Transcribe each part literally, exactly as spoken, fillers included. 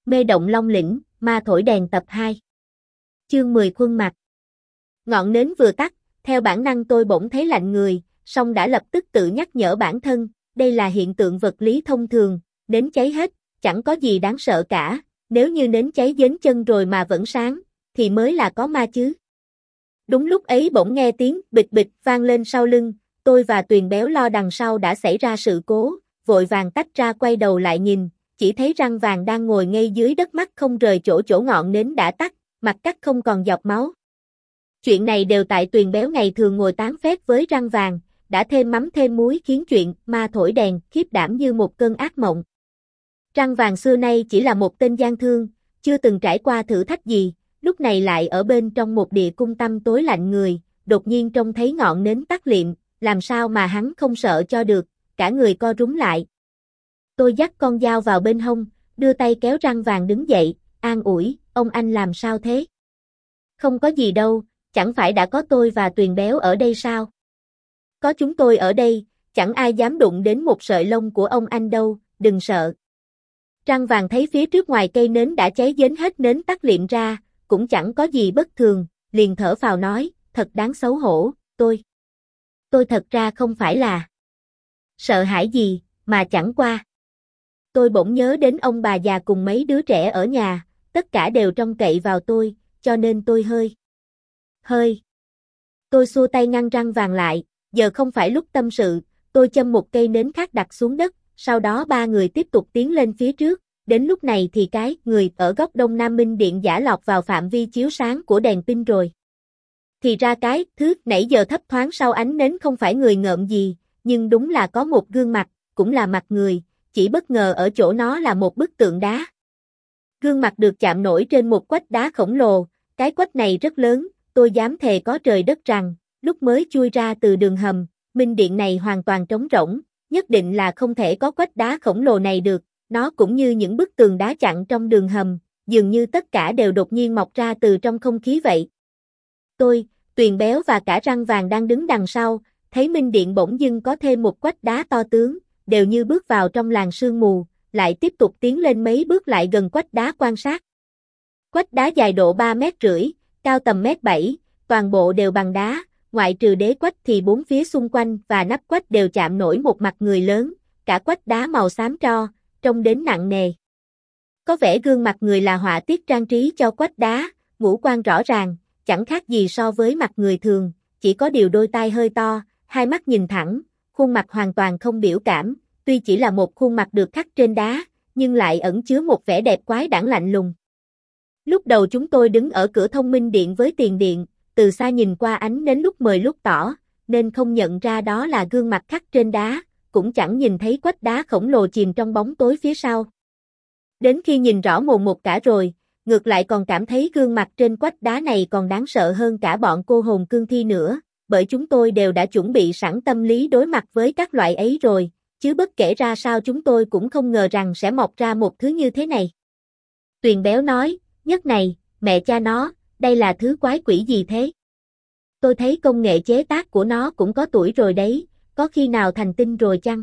Mê động Long Lĩnh, ma thổi đèn tập hai. Chương mười khuôn mặt. Ngọn nến vừa tắt, theo bản năng tôi bỗng thấy lạnh người, song đã lập tức tự nhắc nhở bản thân, đây là hiện tượng vật lý thông thường, nến cháy hết, chẳng có gì đáng sợ cả, nếu như nến cháy đến chân rồi mà vẫn sáng, thì mới là có ma chứ. Đúng lúc ấy bỗng nghe tiếng bịch bịch vang lên sau lưng, tôi và Tuyền Béo lo đằng sau đã xảy ra sự cố, vội vàng tách ra quay đầu lại nhìn, chỉ thấy Răng Vàng đang ngồi ngay dưới đất mắt không rời chỗ chỗ ngọn nến đã tắt, mặt cắt không còn giọt máu. Chuyện này đều tại Tuyền Béo ngày thường ngồi tán phét với Răng Vàng, đã thêm mắm thêm muối khiến chuyện ma thổi đèn khiếp đảm như một cơn ác mộng. Răng Vàng xưa nay chỉ là một tên gian thương, chưa từng trải qua thử thách gì, lúc này lại ở bên trong một địa cung tăm tối lạnh người, đột nhiên trông thấy ngọn nến tắt liệm, làm sao mà hắn không sợ cho được, cả người co rúm lại. Tôi dắt con dao vào bên hông, đưa tay kéo Răng Vàng đứng dậy, an ủi, ông anh làm sao thế? Không có gì đâu, chẳng phải đã có tôi và Tuyền Béo ở đây sao? Có chúng tôi ở đây, chẳng ai dám đụng đến một sợi lông của ông anh đâu, đừng sợ. Răng Vàng thấy phía trước ngoài cây nến đã cháy đến hết nến tắt liệm ra, cũng chẳng có gì bất thường, liền thở phào nói, thật đáng xấu hổ, tôi. Tôi thật ra không phải là sợ hãi gì, mà chẳng qua. Tôi bỗng nhớ đến ông bà già cùng mấy đứa trẻ ở nhà, tất cả đều trông cậy vào tôi, cho nên tôi hơi. Hơi. Tôi xua tay ngăn Răng Vàng lại, giờ không phải lúc tâm sự, tôi châm một cây nến khác đặt xuống đất, sau đó ba người tiếp tục tiến lên phía trước, đến lúc này thì cái người ở góc đông nam minh điện giả lọt vào phạm vi chiếu sáng của đèn pin rồi. Thì ra cái thứ nãy giờ thấp thoáng sau ánh nến không phải người ngợm gì, nhưng đúng là có một gương mặt, cũng là mặt người, chỉ bất ngờ ở chỗ nó là một bức tượng đá. Gương mặt được chạm nổi trên một quách đá khổng lồ, cái quách này rất lớn, tôi dám thề có trời đất rằng, lúc mới chui ra từ đường hầm, minh điện này hoàn toàn trống rỗng, nhất định là không thể có quách đá khổng lồ này được, nó cũng như những bức tường đá chặn trong đường hầm, dường như tất cả đều đột nhiên mọc ra từ trong không khí vậy. Tôi, Tuyền Béo và cả Răng Vàng đang đứng đằng sau, thấy minh điện bỗng dưng có thêm một quách đá to tướng, đều như bước vào trong làn sương mù, lại tiếp tục tiến lên mấy bước lại gần quách đá quan sát. Quách đá dài độ ba mét rưỡi, cao tầm mét bảy, toàn bộ đều bằng đá, ngoại trừ đế quách thì bốn phía xung quanh và nắp quách đều chạm nổi một mặt người lớn, cả quách đá màu xám tro, trông đến nặng nề. Có vẻ gương mặt người là họa tiết trang trí cho quách đá, ngũ quan rõ ràng, chẳng khác gì so với mặt người thường, chỉ có điều đôi tai hơi to, hai mắt nhìn thẳng, khuôn mặt hoàn toàn không biểu cảm, tuy chỉ là một khuôn mặt được khắc trên đá, nhưng lại ẩn chứa một vẻ đẹp quái đản lạnh lùng. Lúc đầu chúng tôi đứng ở cửa thông minh điện với tiền điện, từ xa nhìn qua ánh nến lúc mờ lúc tỏ, nên không nhận ra đó là gương mặt khắc trên đá, cũng chẳng nhìn thấy quách đá khổng lồ chìm trong bóng tối phía sau. Đến khi nhìn rõ mồn một cả rồi, ngược lại còn cảm thấy gương mặt trên quách đá này còn đáng sợ hơn cả bọn cô hồn cương thi nữa, bởi chúng tôi đều đã chuẩn bị sẵn tâm lý đối mặt với các loại ấy rồi, chứ bất kể ra sao chúng tôi cũng không ngờ rằng sẽ mọc ra một thứ như thế này. Tuyền Béo nói, nhất này, mẹ cha nó, đây là thứ quái quỷ gì thế? Tôi thấy công nghệ chế tác của nó cũng có tuổi rồi đấy, có khi nào thành tinh rồi chăng?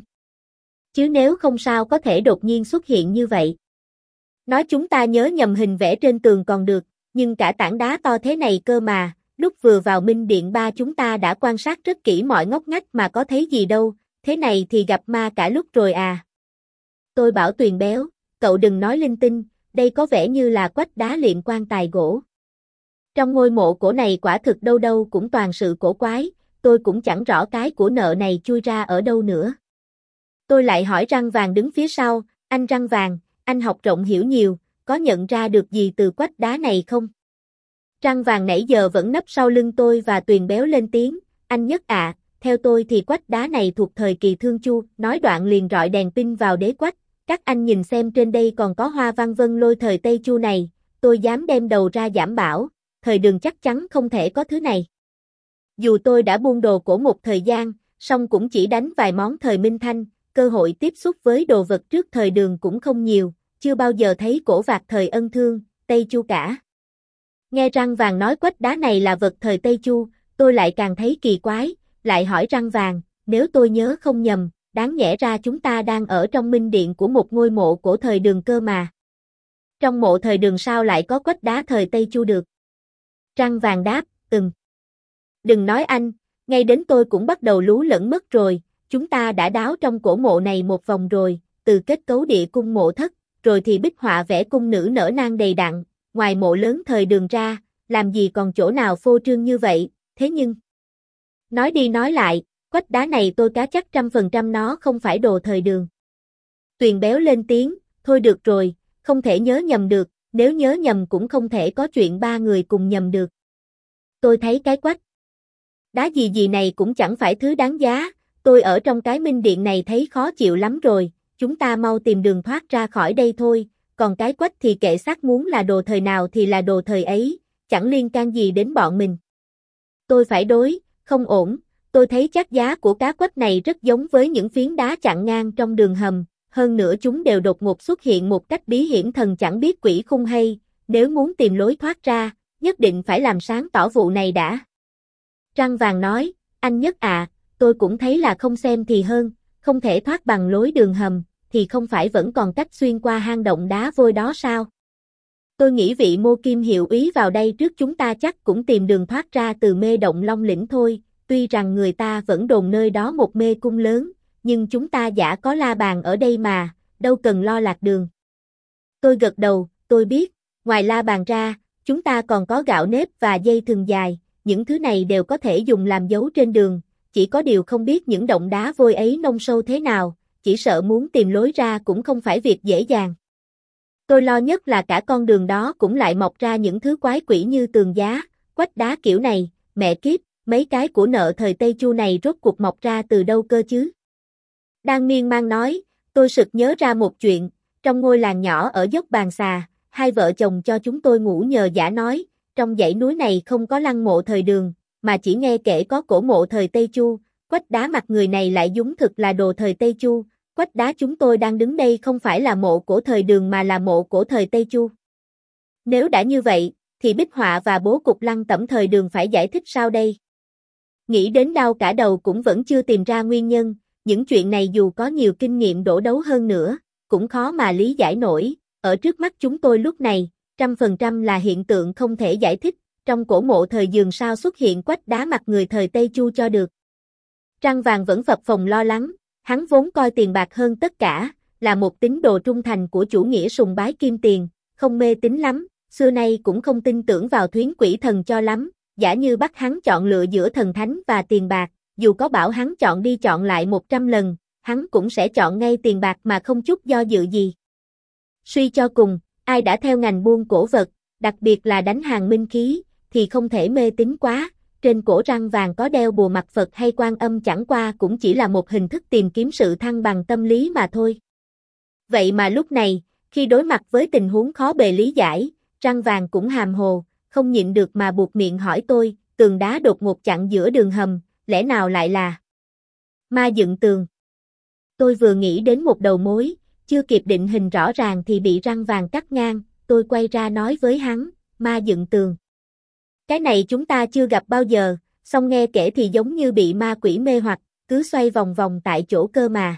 Chứ nếu không sao có thể đột nhiên xuất hiện như vậy. Nói chúng ta nhớ nhầm hình vẽ trên tường còn được, nhưng cả tảng đá to thế này cơ mà, lúc vừa vào minh điện ba chúng ta đã quan sát rất kỹ mọi ngóc ngách mà có thấy gì đâu, thế này thì gặp ma cả lúc rồi à. Tôi bảo Tuyền Béo, cậu đừng nói linh tinh, đây có vẻ như là quách đá liệm quan tài gỗ. Trong ngôi mộ cổ này quả thực đâu đâu cũng toàn sự cổ quái, tôi cũng chẳng rõ cái của nợ này chui ra ở đâu nữa. Tôi lại hỏi Răng Vàng đứng phía sau, anh Răng Vàng, anh học rộng hiểu nhiều, có nhận ra được gì từ quách đá này không? Răng Vàng nãy giờ vẫn nấp sau lưng tôi và Tuyền Béo lên tiếng, anh Nhất ạ, à, theo tôi thì quách đá này thuộc thời kỳ Thương Chu, nói đoạn liền rọi đèn pin vào đế quách, các anh nhìn xem trên đây còn có hoa văn vân lôi thời Tây Chu này, tôi dám đem đầu ra đảm bảo, thời Đường chắc chắn không thể có thứ này. Dù tôi đã buôn đồ cổ một thời gian, song cũng chỉ đánh vài món thời Minh Thanh, cơ hội tiếp xúc với đồ vật trước thời Đường cũng không nhiều, chưa bao giờ thấy cổ vạc thời Ân Thương, Tây Chu cả. Nghe Răng Vàng nói quách đá này là vật thời Tây Chu, tôi lại càng thấy kỳ quái, lại hỏi Răng Vàng, nếu tôi nhớ không nhầm, đáng nhẽ ra chúng ta đang ở trong minh điện của một ngôi mộ cổ thời Đường cơ mà. Trong mộ thời Đường sao lại có quách đá thời Tây Chu được? Trăng vàng đáp, ừm. Đừng nói anh, ngay đến tôi cũng bắt đầu lú lẫn mất rồi, chúng ta đã đáo trong cổ mộ này một vòng rồi, từ kết cấu địa cung mộ thất, rồi thì bích họa vẽ cung nữ nở nang đầy đặn, ngoài mộ lớn thời Đường ra, làm gì còn chỗ nào phô trương như vậy, thế nhưng... Nói đi nói lại, quách đá này tôi cá chắc trăm phần trăm nó không phải đồ thời Đường. Tuyền béo lên tiếng, thôi được rồi, không thể nhớ nhầm được, nếu nhớ nhầm cũng không thể có chuyện ba người cùng nhầm được. Tôi thấy cái quách đá gì gì này cũng chẳng phải thứ đáng giá, tôi ở trong cái minh điện này thấy khó chịu lắm rồi, chúng ta mau tìm đường thoát ra khỏi đây thôi, còn cái quách thì kệ xác muốn là đồ thời nào thì là đồ thời ấy, chẳng liên can gì đến bọn mình. Tôi phải đối, không ổn, tôi thấy chắc giá của cá quách này rất giống với những phiến đá chặn ngang trong đường hầm, hơn nữa chúng đều đột ngột xuất hiện một cách bí hiểm thần chẳng biết quỷ khung hay, nếu muốn tìm lối thoát ra, nhất định phải làm sáng tỏ vụ này đã. Trăng vàng nói, anh Nhất à, tôi cũng thấy là không xem thì hơn, không thể thoát bằng lối đường hầm, thì không phải vẫn còn cách xuyên qua hang động đá vôi đó sao? Tôi nghĩ vị Mô Kim hiệu úy vào đây trước chúng ta chắc cũng tìm đường thoát ra từ mê động Long Lĩnh thôi, tuy rằng người ta vẫn đồn nơi đó một mê cung lớn, nhưng chúng ta đã có La Bàn ở đây mà, đâu cần lo lạc đường. Tôi gật đầu, tôi biết, ngoài La Bàn ra, chúng ta còn có gạo nếp và dây thừng dài, những thứ này đều có thể dùng làm dấu trên đường, chỉ có điều không biết những động đá vôi ấy nông sâu thế nào, chỉ sợ muốn tìm lối ra cũng không phải việc dễ dàng. Tôi lo nhất là cả con đường đó cũng lại mọc ra những thứ quái quỷ như tường giá, quách đá kiểu này, mẹ kiếp, mấy cái của nợ thời Tây Chu này rốt cuộc mọc ra từ đâu cơ chứ? Đang miên man nói, tôi sực nhớ ra một chuyện, trong ngôi làng nhỏ ở dốc Bàn Xà, hai vợ chồng cho chúng tôi ngủ nhờ giả nói, trong dãy núi này không có lăng mộ thời Đường, mà chỉ nghe kể có cổ mộ thời Tây Chu, quách đá mặt người này lại đúng thực là đồ thời Tây Chu, quách đá chúng tôi đang đứng đây không phải là mộ cổ thời Đường mà là mộ cổ thời Tây Chu. Nếu đã như vậy, thì bích họa và bố cục lăng tẩm thời Đường phải giải thích sao đây? Nghĩ đến đau cả đầu cũng vẫn chưa tìm ra nguyên nhân, những chuyện này dù có nhiều kinh nghiệm đổ đấu hơn nữa, cũng khó mà lý giải nổi, ở trước mắt chúng tôi lúc này, trăm phần trăm là hiện tượng không thể giải thích, trong cổ mộ thời Đường sao xuất hiện quách đá mặt người thời Tây Chu cho được. Trăng vàng vẫn phập phồng lo lắng, hắn vốn coi tiền bạc hơn tất cả, là một tín đồ trung thành của chủ nghĩa sùng bái kim tiền, không mê tín lắm, xưa nay cũng không tin tưởng vào thuyến quỷ thần cho lắm, giả như bắt hắn chọn lựa giữa thần thánh và tiền bạc, dù có bảo hắn chọn đi chọn lại một trăm lần, hắn cũng sẽ chọn ngay tiền bạc mà không chút do dự gì. Suy cho cùng, ai đã theo ngành buôn cổ vật, đặc biệt là đánh hàng minh khí, thì không thể mê tín quá, trên cổ răng vàng có đeo bùa mặt Phật hay Quan Âm chẳng qua cũng chỉ là một hình thức tìm kiếm sự thăng bằng tâm lý mà thôi. Vậy mà lúc này, khi đối mặt với tình huống khó bề lý giải, răng vàng cũng hàm hồ, không nhịn được mà buộc miệng hỏi tôi, tường đá đột ngột chặn giữa đường hầm, lẽ nào lại là ma dựng tường? Tôi vừa nghĩ đến một đầu mối, chưa kịp định hình rõ ràng thì bị răng vàng cắt ngang, tôi quay ra nói với hắn, ma dựng tường. Cái này chúng ta chưa gặp bao giờ, song nghe kể thì giống như bị ma quỷ mê hoặc, cứ xoay vòng vòng tại chỗ cơ mà.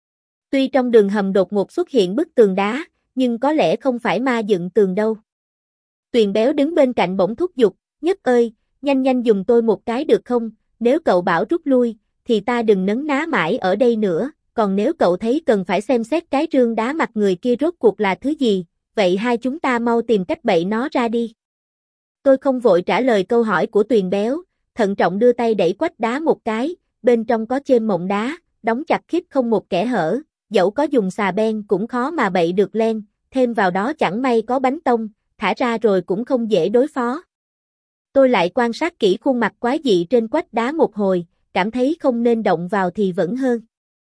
Tuy trong đường hầm đột ngột xuất hiện bức tường đá, nhưng có lẽ không phải ma dựng tường đâu. Tuyền béo đứng bên cạnh bỗng thúc giục, Nhất ơi, nhanh nhanh dùng tôi một cái được không, nếu cậu bảo rút lui, thì ta đừng nấn ná mãi ở đây nữa, còn nếu cậu thấy cần phải xem xét cái rương đá mặt người kia rốt cuộc là thứ gì, vậy hai chúng ta mau tìm cách bậy nó ra đi. Tôi không vội trả lời câu hỏi của Tuyền béo, thận trọng đưa tay đẩy quách đá một cái, bên trong có chêm mộng đá, đóng chặt khít không một kẽ hở, dẫu có dùng xà beng cũng khó mà bậy được len, thêm vào đó chẳng may có bánh tông, thả ra rồi cũng không dễ đối phó. Tôi lại quan sát kỹ khuôn mặt quái dị trên quách đá một hồi, cảm thấy không nên động vào thì vẫn hơn.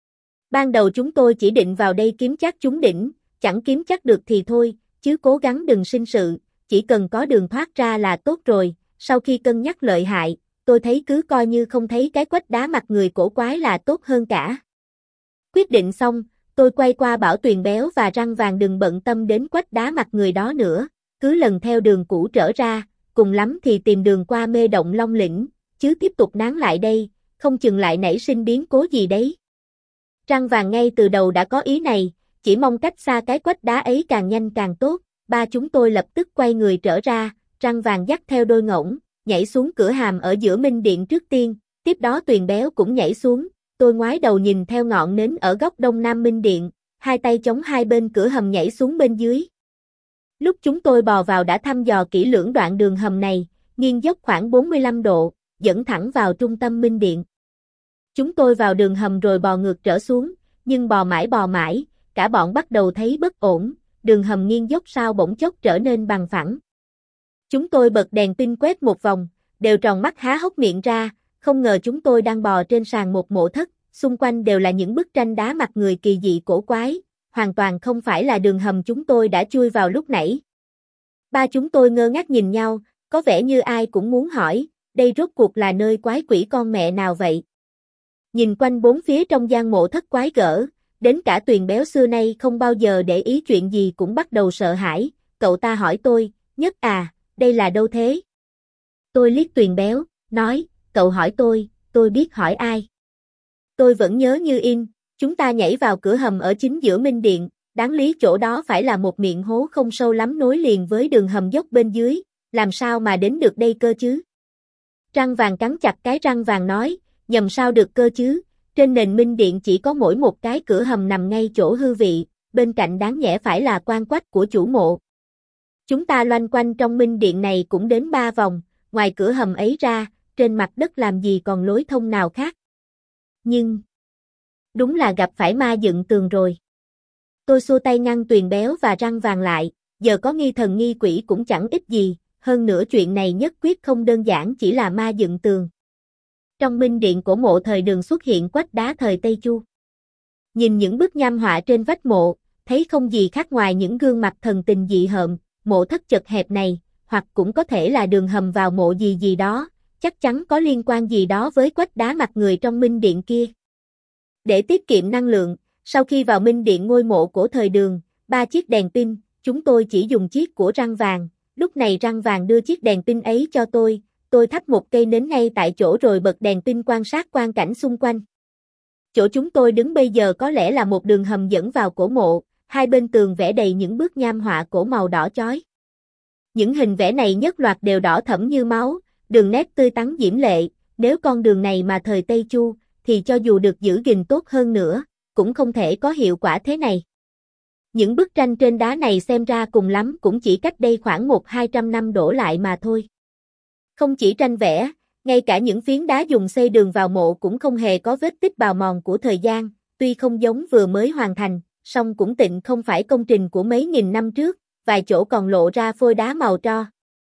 Ban đầu chúng tôi chỉ định vào đây kiếm chắc chúng đỉnh, chẳng kiếm chắc được thì thôi, chứ cố gắng đừng sinh sự, chỉ cần có đường thoát ra là tốt rồi, sau khi cân nhắc lợi hại, tôi thấy cứ coi như không thấy cái quách đá mặt người cổ quái là tốt hơn cả. Quyết định xong, tôi quay qua bảo Tuyền béo và răng vàng đừng bận tâm đến quách đá mặt người đó nữa, cứ lần theo đường cũ trở ra, cùng lắm thì tìm đường qua mê động Long Lĩnh, chứ tiếp tục nán lại đây, không chừng lại nảy sinh biến cố gì đấy. Răng vàng ngay từ đầu đã có ý này, chỉ mong cách xa cái quách đá ấy càng nhanh càng tốt, ba chúng tôi lập tức quay người trở ra, Răng Vàng dắt theo đôi ngỗng, nhảy xuống cửa hàm ở giữa minh điện trước tiên, tiếp đó Tuyền Béo cũng nhảy xuống, tôi ngoái đầu nhìn theo ngọn nến ở góc đông nam minh điện, hai tay chống hai bên cửa hầm nhảy xuống bên dưới. Lúc chúng tôi bò vào đã thăm dò kỹ lưỡng đoạn đường hầm này, nghiêng dốc khoảng bốn mươi lăm độ, dẫn thẳng vào trung tâm minh điện. Chúng tôi vào đường hầm rồi bò ngược trở xuống, nhưng bò mãi bò mãi, cả bọn bắt đầu thấy bất ổn, đường hầm nghiêng dốc sao bỗng chốc trở nên bằng phẳng. Chúng tôi bật đèn pin quét một vòng, đều tròn mắt há hốc miệng ra, không ngờ chúng tôi đang bò trên sàn một mộ thất, xung quanh đều là những bức tranh đá mặt người kỳ dị cổ quái, hoàn toàn không phải là đường hầm chúng tôi đã chui vào lúc nãy. Ba chúng tôi ngơ ngác nhìn nhau, có vẻ như ai cũng muốn hỏi, đây rốt cuộc là nơi quái quỷ con mẹ nào vậy? Nhìn quanh bốn phía trong gian mộ thất quái gở, đến cả Tuyền Béo xưa nay không bao giờ để ý chuyện gì cũng bắt đầu sợ hãi, cậu ta hỏi tôi, Nhất à, đây là đâu thế? Tôi liếc Tuyền Béo, nói, cậu hỏi tôi, tôi biết hỏi ai. Tôi vẫn nhớ như in, chúng ta nhảy vào cửa hầm ở chính giữa minh điện, đáng lý chỗ đó phải là một miệng hố không sâu lắm nối liền với đường hầm dốc bên dưới, làm sao mà đến được đây cơ chứ? Răng Vàng cắn chặt cái răng vàng nói, nhầm sao được cơ chứ, trên nền minh điện chỉ có mỗi một cái cửa hầm nằm ngay chỗ hư vị, bên cạnh đáng nhẽ phải là quan quách của chủ mộ. Chúng ta loanh quanh trong minh điện này cũng đến ba vòng, ngoài cửa hầm ấy ra, trên mặt đất làm gì còn lối thông nào khác. Nhưng, đúng là gặp phải ma dựng tường rồi. Tôi xua tay ngăn Tuyền Béo và Răng Vàng lại, giờ có nghi thần nghi quỷ cũng chẳng ích gì, hơn nữa chuyện này nhất quyết không đơn giản chỉ là ma dựng tường. Trong minh điện cổ mộ thời Đường xuất hiện quách đá thời Tây Chu. Nhìn những bức nham họa trên vách mộ, thấy không gì khác ngoài những gương mặt thần tình dị hợm, mộ thất chật hẹp này, hoặc cũng có thể là đường hầm vào mộ gì gì đó, chắc chắn có liên quan gì đó với quách đá mặt người trong minh điện kia. Để tiết kiệm năng lượng, sau khi vào minh điện ngôi mộ cổ thời Đường, ba chiếc đèn pin, chúng tôi chỉ dùng chiếc của Răng Vàng, lúc này Răng Vàng đưa chiếc đèn pin ấy cho tôi, tôi thắp một cây nến ngay tại chỗ rồi bật đèn pin quan sát quang cảnh xung quanh. Chỗ chúng tôi đứng bây giờ có lẽ là một đường hầm dẫn vào cổ mộ, hai bên tường vẽ đầy những bức nham họa cổ màu đỏ chói. Những hình vẽ này nhất loạt đều đỏ thẫm như máu, đường nét tươi tắn diễm lệ, nếu con đường này mà thời Tây Chu, thì cho dù được giữ gìn tốt hơn nữa, cũng không thể có hiệu quả thế này. Những bức tranh trên đá này xem ra cùng lắm cũng chỉ cách đây khoảng một hai trăm năm đổ lại mà thôi. Không chỉ tranh vẽ, ngay cả những phiến đá dùng xây đường vào mộ cũng không hề có vết tích bào mòn của thời gian, tuy không giống vừa mới hoàn thành, song cũng tịnh không phải công trình của mấy nghìn năm trước, vài chỗ còn lộ ra phôi đá màu tro.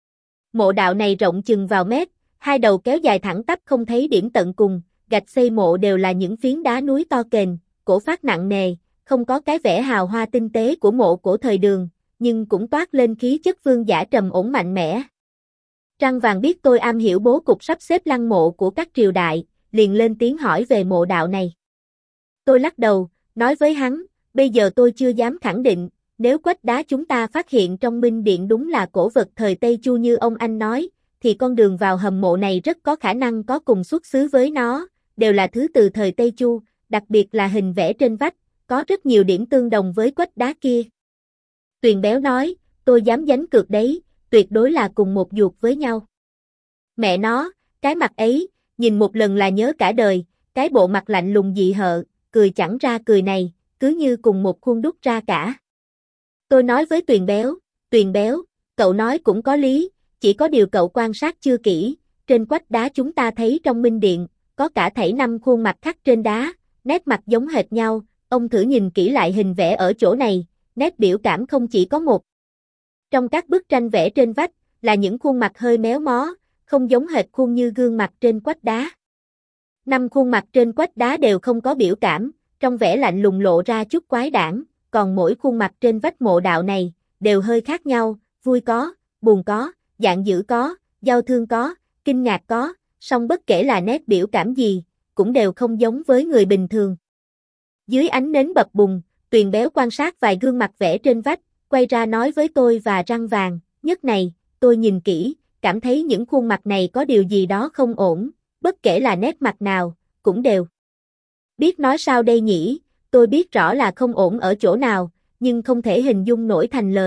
Mộ đạo này rộng chừng vào mét, hai đầu kéo dài thẳng tắp không thấy điểm tận cùng, gạch xây mộ đều là những phiến đá núi to kềnh, cổ phát nặng nề, không có cái vẻ hào hoa tinh tế của mộ cổ thời Đường, nhưng cũng toát lên khí chất vương giả trầm ổn mạnh mẽ. Răng Vàng biết tôi am hiểu bố cục sắp xếp lăng mộ của các triều đại, liền lên tiếng hỏi về mộ đạo này. Tôi lắc đầu, nói với hắn, bây giờ tôi chưa dám khẳng định, nếu quách đá chúng ta phát hiện trong minh điện đúng là cổ vật thời Tây Chu như ông anh nói, thì con đường vào hầm mộ này rất có khả năng có cùng xuất xứ với nó, đều là thứ từ thời Tây Chu, đặc biệt là hình vẽ trên vách, có rất nhiều điểm tương đồng với quách đá kia. Tuyền Béo nói, tôi dám đánh cược đấy, tuyệt đối là cùng một ruột với nhau. Mẹ nó, cái mặt ấy, nhìn một lần là nhớ cả đời, cái bộ mặt lạnh lùng dị hợm, cười chẳng ra cười này, cứ như cùng một khuôn đúc ra cả. Tôi nói với Tuyền Béo, Tuyền Béo, cậu nói cũng có lý, chỉ có điều cậu quan sát chưa kỹ, trên quách đá chúng ta thấy trong minh điện, có cả thảy năm khuôn mặt khắc trên đá, nét mặt giống hệt nhau, ông thử nhìn kỹ lại hình vẽ ở chỗ này, nét biểu cảm không chỉ có một. Trong các bức tranh vẽ trên vách, là những khuôn mặt hơi méo mó, không giống hệt khuôn như gương mặt trên quách đá. Năm khuôn mặt trên quách đá đều không có biểu cảm, trong vẻ lạnh lùng lộ ra chút quái đản, còn mỗi khuôn mặt trên vách mộ đạo này, đều hơi khác nhau, vui có, buồn có, giận dữ có, đau thương có, kinh ngạc có, song bất kể là nét biểu cảm gì, cũng đều không giống với người bình thường. Dưới ánh nến bập bùng, Tuyền Béo quan sát vài gương mặt vẽ trên vách, quay ra nói với tôi và Răng Vàng, Nhất này, tôi nhìn kỹ, cảm thấy những khuôn mặt này có điều gì đó không ổn, bất kể là nét mặt nào, cũng đều. Biết nói sao đây nhỉ, tôi biết rõ là không ổn ở chỗ nào, nhưng không thể hình dung nổi thành lời,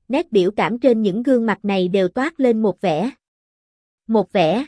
nét biểu cảm trên những gương mặt này đều toát lên một vẻ. Một vẻ.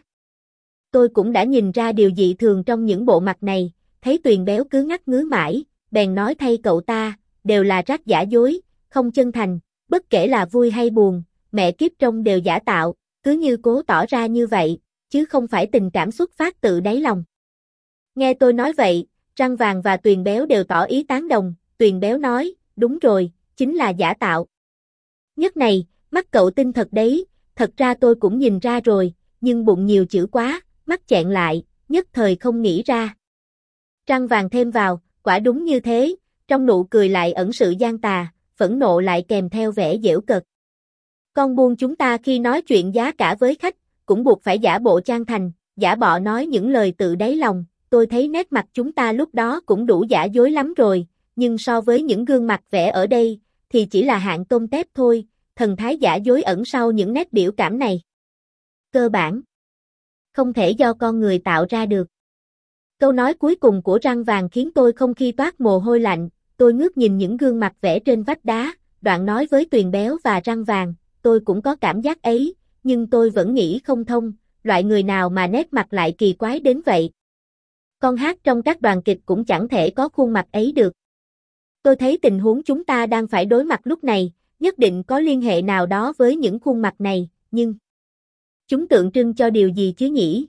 Tôi cũng đã nhìn ra điều dị thường trong những bộ mặt này, thấy Tuyền Béo cứ ngắt ngứ mãi, bèn nói thay cậu ta, đều là rác giả dối, không chân thành, bất kể là vui hay buồn, mẹ kiếp trông đều giả tạo, cứ như cố tỏ ra như vậy, chứ không phải tình cảm xuất phát từ đáy lòng. Nghe tôi nói vậy, Răng Vàng và Tuyền Béo đều tỏ ý tán đồng, Tuyền Béo nói, đúng rồi, chính là giả tạo. Nhất này, mắt cậu tinh thật đấy, thật ra tôi cũng nhìn ra rồi, nhưng bụng nhiều chữ quá, mắt chẹn lại, nhất thời không nghĩ ra. Răng Vàng thêm vào, quả đúng như thế, trong nụ cười lại ẩn sự gian tà, phẫn nộ lại kèm theo vẻ giễu cợt. Con buôn chúng ta khi nói chuyện giá cả với khách, cũng buộc phải giả bộ chân thành, giả bộ nói những lời tự đáy lòng, tôi thấy nét mặt chúng ta lúc đó cũng đủ giả dối lắm rồi, nhưng so với những gương mặt vẽ ở đây, thì chỉ là hạng tôm tép thôi, thần thái giả dối ẩn sau những nét biểu cảm này. Cơ bản, không thể do con người tạo ra được. Câu nói cuối cùng của Răng Vàng khiến tôi không khi toát mồ hôi lạnh, tôi ngước nhìn những gương mặt vẽ trên vách đá, đoạn nói với Tuyền Béo và Răng Vàng, tôi cũng có cảm giác ấy, nhưng tôi vẫn nghĩ không thông, loại người nào mà nét mặt lại kỳ quái đến vậy. Con hát trong các đoàn kịch cũng chẳng thể có khuôn mặt ấy được. Tôi thấy tình huống chúng ta đang phải đối mặt lúc này, nhất định có liên hệ nào đó với những khuôn mặt này, nhưng chúng tượng trưng cho điều gì chứ nhỉ?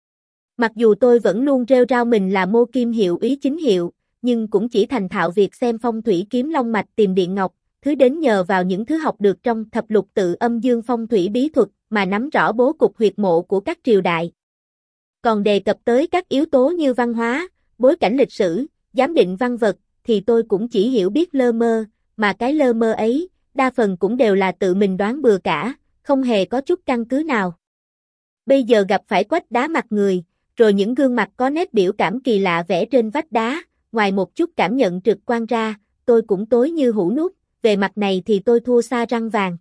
Mặc dù tôi vẫn luôn rêu rao mình là Mô Kim Hiệu úy chính hiệu, nhưng cũng chỉ thành thạo việc xem phong thủy kiếm long mạch tìm điện ngọc, thứ đến nhờ vào những thứ học được trong thập lục tự âm dương phong thủy bí thuật mà nắm rõ bố cục huyệt mộ của các triều đại. Còn đề cập tới các yếu tố như văn hóa, bối cảnh lịch sử, giám định văn vật, thì tôi cũng chỉ hiểu biết lơ mơ, mà cái lơ mơ ấy, đa phần cũng đều là tự mình đoán bừa cả, không hề có chút căn cứ nào. Bây giờ gặp phải quách đá mặt người, rồi những gương mặt có nét biểu cảm kỳ lạ vẽ trên vách đá, ngoài một chút cảm nhận trực quan ra, tôi cũng tối như hũ nút, về mặt này thì tôi thua xa Răng Vàng.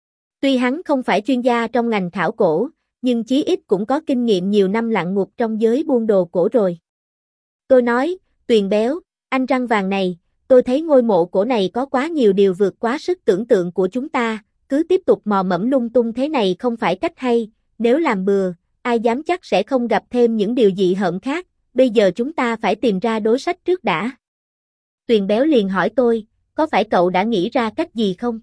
Tuy hắn không phải chuyên gia trong ngành khảo cổ, nhưng chí ít cũng có kinh nghiệm nhiều năm lặn ngục trong giới buôn đồ cổ rồi. Tôi nói, Tuyền Béo, anh Răng Vàng này, tôi thấy ngôi mộ cổ này có quá nhiều điều vượt quá sức tưởng tượng của chúng ta, cứ tiếp tục mò mẫm lung tung thế này không phải cách hay, nếu làm bừa, ai dám chắc sẽ không gặp thêm những điều dị hợm khác, bây giờ chúng ta phải tìm ra đối sách trước đã. Tuyền Béo liền hỏi tôi, có phải cậu đã nghĩ ra cách gì không?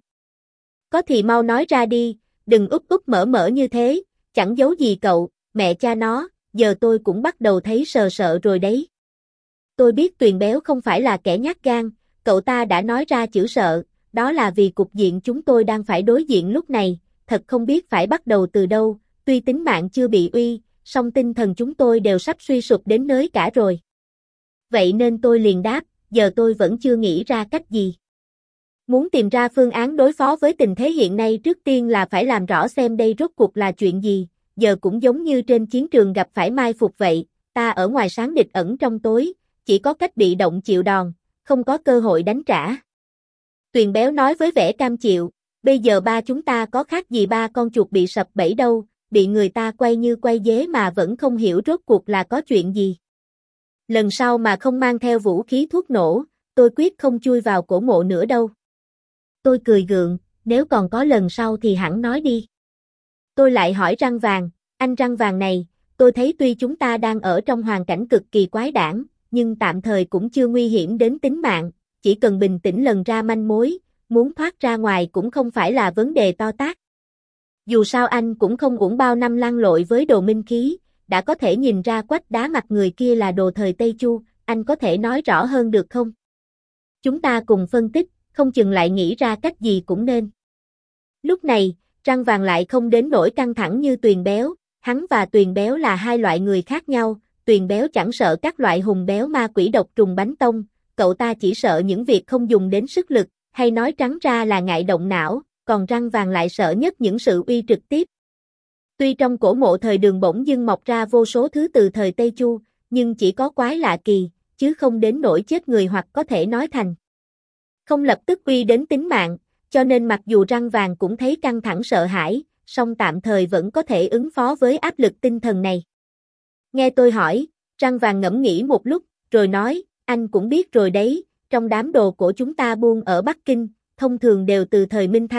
Có thì mau nói ra đi, đừng úp úp mở mở như thế, chẳng giấu gì cậu, mẹ cha nó, giờ tôi cũng bắt đầu thấy sờ sợ rồi đấy. Tôi biết Tuyền Béo không phải là kẻ nhát gan, cậu ta đã nói ra chữ sợ, đó là vì cục diện chúng tôi đang phải đối diện lúc này, thật không biết phải bắt đầu từ đâu, tuy tính mạng chưa bị uy, song tinh thần chúng tôi đều sắp suy sụp đến nơi cả rồi. Vậy nên tôi liền đáp, giờ tôi vẫn chưa nghĩ ra cách gì. Muốn tìm ra phương án đối phó với tình thế hiện nay trước tiên là phải làm rõ xem đây rốt cuộc là chuyện gì, giờ cũng giống như trên chiến trường gặp phải mai phục vậy, ta ở ngoài sáng địch ẩn trong tối, chỉ có cách bị động chịu đòn, không có cơ hội đánh trả. Tuyền Béo nói với vẻ cam chịu, bây giờ ba chúng ta có khác gì ba con chuột bị sập bẫy đâu, bị người ta quay như quay dế mà vẫn không hiểu rốt cuộc là có chuyện gì. Lần sau mà không mang theo vũ khí thuốc nổ, tôi quyết không chui vào cổ mộ nữa đâu. Tôi cười gượng, nếu còn có lần sau thì hẳn nói đi. Tôi lại hỏi Răng Vàng, anh Răng Vàng này, tôi thấy tuy chúng ta đang ở trong hoàn cảnh cực kỳ quái đản, nhưng tạm thời cũng chưa nguy hiểm đến tính mạng, chỉ cần bình tĩnh lần ra manh mối, muốn thoát ra ngoài cũng không phải là vấn đề to tát. Dù sao anh cũng không uổng bao năm lăn lội với đồ minh khí, đã có thể nhìn ra quách đá mặt người kia là đồ thời Tây Chu, anh có thể nói rõ hơn được không? Chúng ta cùng phân tích, không chừng lại nghĩ ra cách gì cũng nên. Lúc này, Răng Vàng lại không đến nỗi căng thẳng như Tuyền Béo, hắn và Tuyền Béo là hai loại người khác nhau, Tuyền Béo chẳng sợ các loại hùng béo ma quỷ độc trùng bánh tông, cậu ta chỉ sợ những việc không dùng đến sức lực, hay nói trắng ra là ngại động não, còn Răng Vàng lại sợ nhất những sự uy trực tiếp. Tuy trong cổ mộ thời Đường bỗng dưng mọc ra vô số thứ từ thời Tây Chu, nhưng chỉ có quái lạ kỳ, chứ không đến nỗi chết người hoặc có thể nói thành không lập tức uy đến tính mạng, cho nên mặc dù Răng Vàng cũng thấy căng thẳng sợ hãi, song tạm thời vẫn có thể ứng phó với áp lực tinh thần này. Nghe tôi hỏi, Răng Vàng ngẫm nghĩ một lúc, rồi nói, anh cũng biết rồi đấy, trong đám đồ cổ chúng ta buôn ở Bắc Kinh, thông thường đều từ thời Minh Thanh,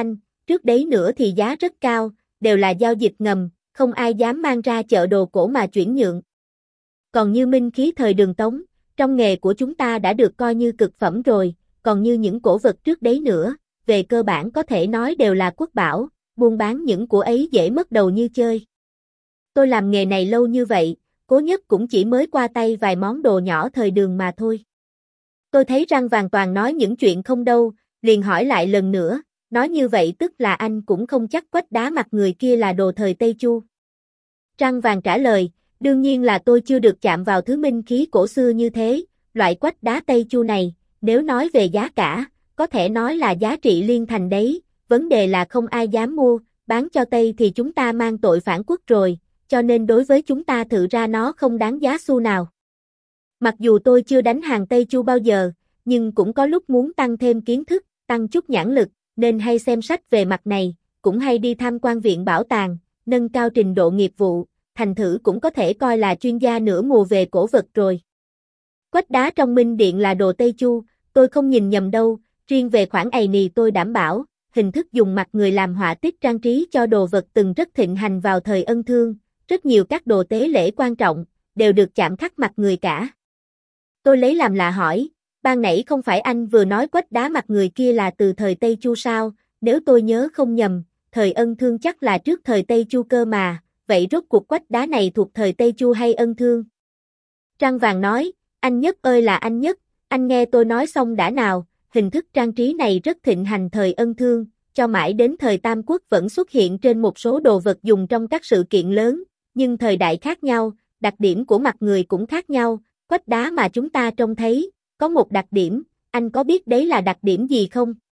trước đấy nữa thì giá rất cao, đều là giao dịch ngầm, không ai dám mang ra chợ đồ cổ mà chuyển nhượng. Còn như minh khí thời Đường Tống, trong nghề của chúng ta đã được coi như cực phẩm rồi, còn như những cổ vật trước đấy nữa, về cơ bản có thể nói đều là quốc bảo, buôn bán những của ấy dễ mất đầu như chơi. Tôi làm nghề này lâu như vậy, cố nhất cũng chỉ mới qua tay vài món đồ nhỏ thời Đường mà thôi. Tôi thấy Răng Vàng toàn nói những chuyện không đâu, liền hỏi lại lần nữa, nói như vậy tức là anh cũng không chắc quách đá mặt người kia là đồ thời Tây Chu. Răng Vàng trả lời, đương nhiên là tôi chưa được chạm vào thứ minh khí cổ xưa như thế, loại quách đá Tây Chu này, nếu nói về giá cả, có thể nói là giá trị liên thành đấy, vấn đề là không ai dám mua, bán cho Tây thì chúng ta mang tội phản quốc rồi, cho nên đối với chúng ta thực ra nó không đáng giá xu nào. Mặc dù tôi chưa đánh hàng Tây Chu bao giờ, nhưng cũng có lúc muốn tăng thêm kiến thức, tăng chút nhãn lực, nên hay xem sách về mặt này, cũng hay đi tham quan viện bảo tàng, nâng cao trình độ nghiệp vụ, thành thử cũng có thể coi là chuyên gia nửa mùa về cổ vật rồi. Quách đá trong Minh Điện là đồ Tây Chu, tôi không nhìn nhầm đâu, riêng về khoản ầy nì tôi đảm bảo, hình thức dùng mặt người làm họa tiết trang trí cho đồ vật từng rất thịnh hành vào thời Ân Thương, rất nhiều các đồ tế lễ quan trọng, đều được chạm khắc mặt người cả. Tôi lấy làm lạ hỏi, ban nãy không phải anh vừa nói quách đá mặt người kia là từ thời Tây Chu sao, nếu tôi nhớ không nhầm, thời Ân Thương chắc là trước thời Tây Chu cơ mà, vậy rốt cuộc quách đá này thuộc thời Tây Chu hay Ân Thương? Răng Vàng nói, anh Nhất ơi là anh Nhất, anh nghe tôi nói xong đã nào, hình thức trang trí này rất thịnh hành thời Ân Thương, cho mãi đến thời Tam Quốc vẫn xuất hiện trên một số đồ vật dùng trong các sự kiện lớn, nhưng thời đại khác nhau, đặc điểm của mặt người cũng khác nhau, quách đá mà chúng ta trông thấy, có một đặc điểm, anh có biết đấy là đặc điểm gì không?